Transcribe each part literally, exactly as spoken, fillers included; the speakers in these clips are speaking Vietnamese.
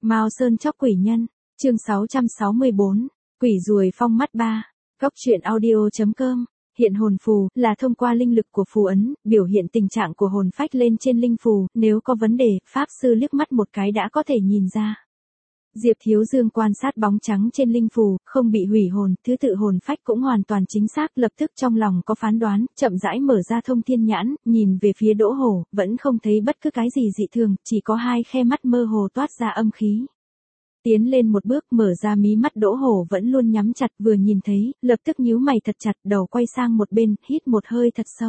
Mao Sơn chóc quỷ nhân, chương sáu trăm sáu mươi bốn, quỷ ruồi phong mắt ba. Góc truyện audio.com. Hiện hồn phù là thông qua linh lực của phù ấn, biểu hiện tình trạng của hồn phách lên trên linh phù, nếu có vấn đề, pháp sư liếc mắt một cái đã có thể nhìn ra. Diệp Thiếu Dương quan sát bóng trắng trên linh phù, không bị hủy hồn, thứ tự hồn phách cũng hoàn toàn chính xác, lập tức trong lòng có phán đoán, chậm rãi mở ra thông thiên nhãn, nhìn về phía Đỗ Hổ, vẫn không thấy bất cứ cái gì dị thường, chỉ có hai khe mắt mơ hồ toát ra âm khí. Tiến lên một bước, mở ra mí mắt Đỗ Hổ vẫn luôn nhắm chặt, vừa nhìn thấy, lập tức nhíu mày thật chặt, đầu quay sang một bên, hít một hơi thật sâu.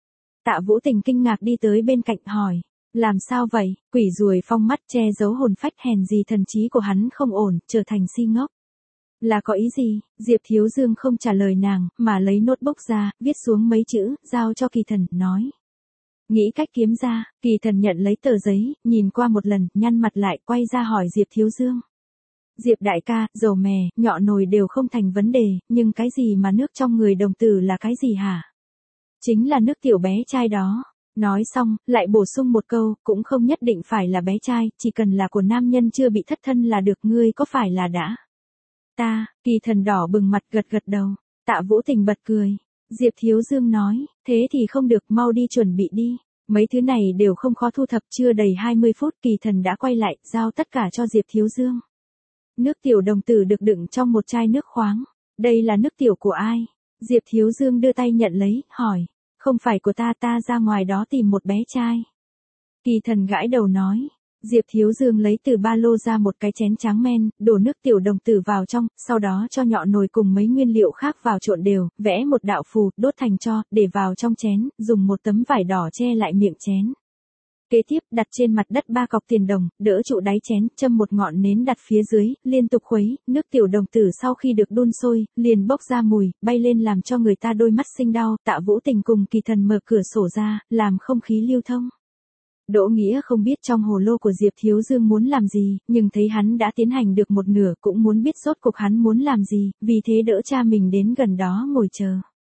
Tạ Vũ Tình kinh ngạc đi tới bên cạnh hỏi, làm sao vậy? Quỷ ruồi phong mắt che giấu hồn phách, hèn gì thần trí của hắn không ổn, trở thành si ngốc. Là có ý gì? Diệp Thiếu Dương không trả lời nàng, mà lấy notebook ra, viết xuống mấy chữ, giao cho Kỳ Thần, nói. Nghĩ cách kiếm ra. Kỳ Thần nhận lấy tờ giấy, nhìn qua một lần, nhăn mặt lại, quay ra hỏi Diệp Thiếu Dương. Diệp đại ca, dầu mè, nhọ nồi đều không thành vấn đề, nhưng cái gì mà nước trong người đồng tử là cái gì hả? Chính là nước tiểu bé trai đó. Nói xong, lại bổ sung một câu, cũng không nhất định phải là bé trai, chỉ cần là của nam nhân chưa bị thất thân là được, ngươi có phải là đã? Ta, Kỳ Thần đỏ bừng mặt gật gật đầu. Tạ Vũ Tình bật cười. Diệp Thiếu Dương nói, thế thì không được, mau đi chuẩn bị đi. Mấy thứ này đều không khó thu thập, chưa đầy hai mươi phút Kỳ Thần đã quay lại, giao tất cả cho Diệp Thiếu Dương. Nước tiểu đồng tử được đựng trong một chai nước khoáng. Đây là nước tiểu của ai? Diệp Thiếu Dương đưa tay nhận lấy, hỏi. Không phải của ta, ta ra ngoài đó tìm một bé trai. Kỳ Thần gãi đầu nói. Diệp Thiếu Dương lấy từ ba lô ra một cái chén trắng men, đổ nước tiểu đồng tử vào trong, sau đó cho nhọ nồi cùng mấy nguyên liệu khác vào trộn đều, vẽ một đạo phù, đốt thành tro, để vào trong chén, dùng một tấm vải đỏ che lại miệng chén. Kế tiếp, đặt trên mặt đất ba cọc tiền đồng, đỡ trụ đáy chén, châm một ngọn nến đặt phía dưới, liên tục khuấy, nước tiểu đồng tử sau khi được đun sôi, liền bốc ra mùi, bay lên làm cho người ta đôi mắt sinh đau. Tạ Vũ Tình cùng Kỳ Thần mở cửa sổ ra, làm không khí lưu thông. Đỗ Nghĩa không biết trong hồ lô của Diệp Thiếu Dương muốn làm gì, nhưng thấy hắn đã tiến hành được một nửa, cũng muốn biết rốt cuộc hắn muốn làm gì, vì thế đỡ cha mình đến gần đó ngồi chờ.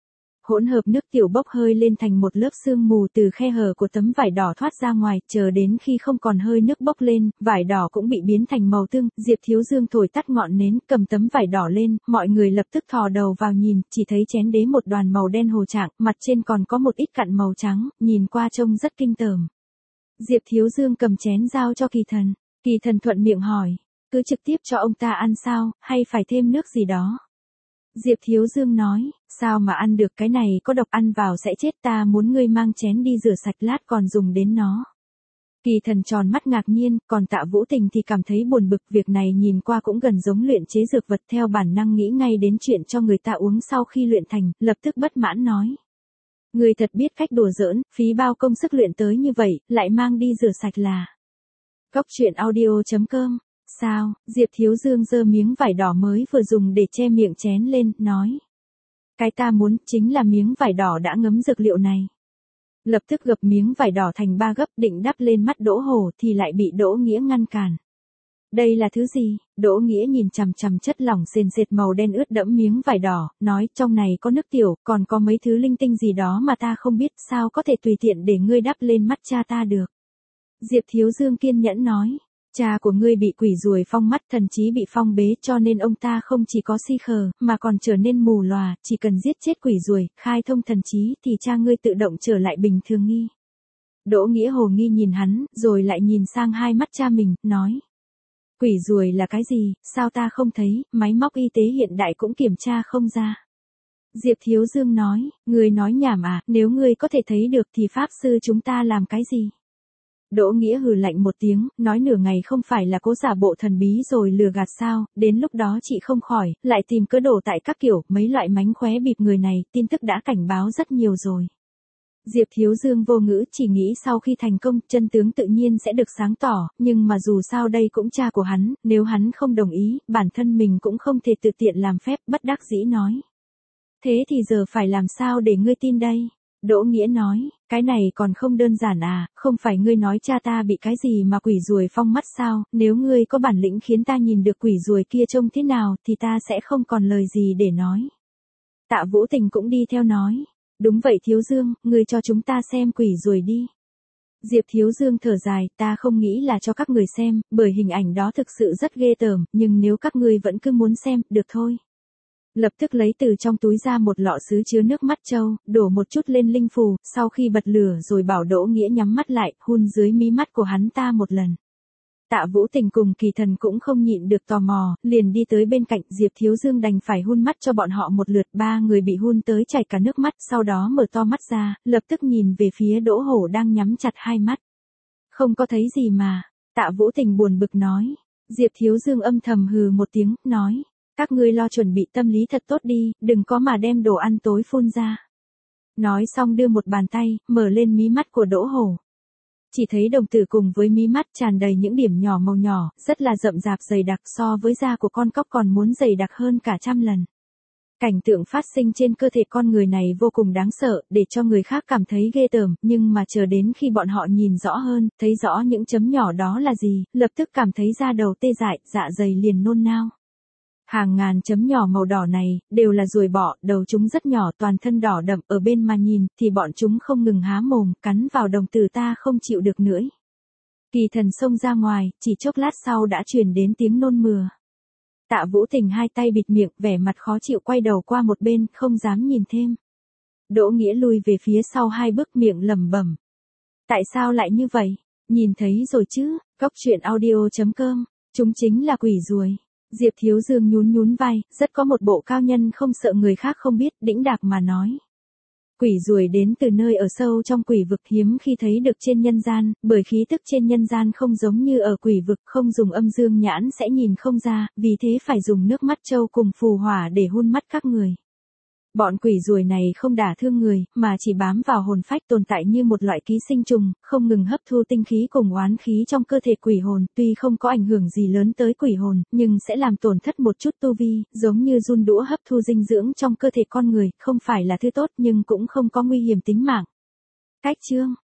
Hỗn hợp nước tiểu bốc hơi lên thành một lớp sương mù từ khe hở của tấm vải đỏ thoát ra ngoài, chờ đến khi không còn hơi nước bốc lên, vải đỏ cũng bị biến thành màu tương, Diệp Thiếu Dương thổi tắt ngọn nến, cầm tấm vải đỏ lên, mọi người lập tức thò đầu vào nhìn, chỉ thấy chén đế một đoàn màu đen hồ trạng, mặt trên còn có một ít cặn màu trắng, nhìn qua trông rất kinh tởm. Diệp Thiếu Dương cầm chén giao cho Kỳ Thần, Kỳ Thần thuận miệng hỏi, cứ trực tiếp cho ông ta ăn sao, hay phải thêm nước gì đó? Diệp Thiếu Dương nói, sao mà ăn được, cái này có độc, ăn vào sẽ chết, ta muốn ngươi mang chén đi rửa sạch lát còn dùng đến nó. Kỳ Thần tròn mắt ngạc nhiên, còn Tạ Vũ Tình thì cảm thấy buồn bực, việc này nhìn qua cũng gần giống luyện chế dược vật, theo bản năng nghĩ ngay đến chuyện cho người ta uống sau khi luyện thành, lập tức bất mãn nói. Ngươi thật biết cách đùa giỡn, phí bao công sức luyện tới như vậy, lại mang đi rửa sạch là. Góc truyện audio.com. Sao? Diệp Thiếu Dương giơ miếng vải đỏ mới vừa dùng để che miệng chén lên, nói. Cái ta muốn, chính là miếng vải đỏ đã ngấm dược liệu này. Lập tức gập miếng vải đỏ thành ba gấp, định đắp lên mắt Đỗ Hổ thì lại bị Đỗ Nghĩa ngăn cản. Đây là thứ gì? Đỗ Nghĩa nhìn chằm chằm chất lỏng sền sệt màu đen ướt đẫm miếng vải đỏ, nói trong này có nước tiểu, còn có mấy thứ linh tinh gì đó mà ta không biết, sao có thể tùy tiện để ngươi đắp lên mắt cha ta được. Diệp Thiếu Dương kiên nhẫn nói. Cha của ngươi bị quỷ ruồi phong mắt, thần trí bị phong bế, cho nên ông ta không chỉ có si khờ, mà còn trở nên mù lòa, chỉ cần giết chết quỷ ruồi, khai thông thần trí thì cha ngươi tự động trở lại bình thường nghi. Đỗ Nghĩa hồ nghi nhìn hắn, rồi lại nhìn sang hai mắt cha mình, nói. Quỷ ruồi là cái gì, sao ta không thấy, máy móc y tế hiện đại cũng kiểm tra không ra. Diệp Thiếu Dương nói, ngươi nói nhảm à, nếu ngươi có thể thấy được thì pháp sư chúng ta làm cái gì? Đỗ Nghĩa hừ lạnh một tiếng, nói nửa ngày không phải là cố giả bộ thần bí rồi lừa gạt sao, đến lúc đó chị không khỏi, lại tìm cớ đổ tại các kiểu, mấy loại mánh khóe bịp người này, tin tức đã cảnh báo rất nhiều rồi. Diệp Thiếu Dương vô ngữ, chỉ nghĩ sau khi thành công, chân tướng tự nhiên sẽ được sáng tỏ, nhưng mà dù sao đây cũng cha của hắn, nếu hắn không đồng ý, bản thân mình cũng không thể tự tiện làm phép, bất đắc dĩ nói. Thế thì giờ phải làm sao để ngươi tin đây? Đỗ Nghĩa nói, cái này còn không đơn giản à, không phải ngươi nói cha ta bị cái gì mà quỷ ruồi phong mắt sao, nếu ngươi có bản lĩnh khiến ta nhìn được quỷ ruồi kia trông thế nào thì ta sẽ không còn lời gì để nói. Tạ Vũ Tình cũng đi theo nói, đúng vậy Thiếu Dương, ngươi cho chúng ta xem quỷ ruồi đi. Diệp Thiếu Dương thở dài, ta không nghĩ là cho các người xem, bởi hình ảnh đó thực sự rất ghê tởm, nhưng nếu các ngươi vẫn cứ muốn xem, được thôi. Lập tức lấy từ trong túi ra một lọ sứ chứa nước mắt trâu, đổ một chút lên linh phù, sau khi bật lửa rồi bảo Đỗ Nghĩa nhắm mắt lại, hun dưới mí mắt của hắn ta một lần. Tạ Vũ Tình cùng Kỳ Thần cũng không nhịn được tò mò, liền đi tới bên cạnh, Diệp Thiếu Dương đành phải hun mắt cho bọn họ một lượt, ba người bị hun tới chảy cả nước mắt, sau đó mở to mắt ra, lập tức nhìn về phía Đỗ Hổ đang nhắm chặt hai mắt. Không có thấy gì mà, Tạ Vũ Tình buồn bực nói. Diệp Thiếu Dương âm thầm hừ một tiếng, nói, các ngươi lo chuẩn bị tâm lý thật tốt đi, đừng có mà đem đồ ăn tối phun ra. Nói xong đưa một bàn tay, mở lên mí mắt của Đỗ Hổ. Chỉ thấy đồng tử cùng với mí mắt tràn đầy những điểm nhỏ màu nhỏ, rất là rậm rạp dày đặc, so với da của con cóc còn muốn dày đặc hơn cả trăm lần. Cảnh tượng phát sinh trên cơ thể con người này vô cùng đáng sợ, để cho người khác cảm thấy ghê tởm, nhưng mà chờ đến khi bọn họ nhìn rõ hơn, thấy rõ những chấm nhỏ đó là gì, lập tức cảm thấy da đầu tê dại, dạ dày liền nôn nao. Hàng ngàn chấm nhỏ màu đỏ này, đều là ruồi bọ, đầu chúng rất nhỏ, toàn thân đỏ đậm, ở bên mà nhìn, thì bọn chúng không ngừng há mồm, cắn vào đồng tử ta không chịu được nữa. Kỳ Thần xông ra ngoài, chỉ chốc lát sau đã truyền đến tiếng nôn mửa. Tạ Vũ Tình hai tay bịt miệng, vẻ mặt khó chịu quay đầu qua một bên, không dám nhìn thêm. Đỗ Nghĩa lùi về phía sau hai bước, miệng lẩm bẩm. Tại sao lại như vậy? Nhìn thấy rồi chứ, cóc truyện audio chấm com, chúng chính là quỷ ruồi. Diệp Thiếu Dương nhún nhún vai, rất có một bộ cao nhân không sợ người khác không biết, đĩnh đạc mà nói. Quỷ ruồi đến từ nơi ở sâu trong quỷ vực, hiếm khi thấy được trên nhân gian, bởi khí tức trên nhân gian không giống như ở quỷ vực, không dùng âm dương nhãn sẽ nhìn không ra, vì thế phải dùng nước mắt trâu cùng phù hỏa để hun mắt các người. Bọn quỷ ruồi này không đả thương người, mà chỉ bám vào hồn phách, tồn tại như một loại ký sinh trùng, không ngừng hấp thu tinh khí cùng oán khí trong cơ thể quỷ hồn, tuy không có ảnh hưởng gì lớn tới quỷ hồn, nhưng sẽ làm tổn thất một chút tu vi, giống như giun đũa hấp thu dinh dưỡng trong cơ thể con người, không phải là thứ tốt nhưng cũng không có nguy hiểm tính mạng. Cách chương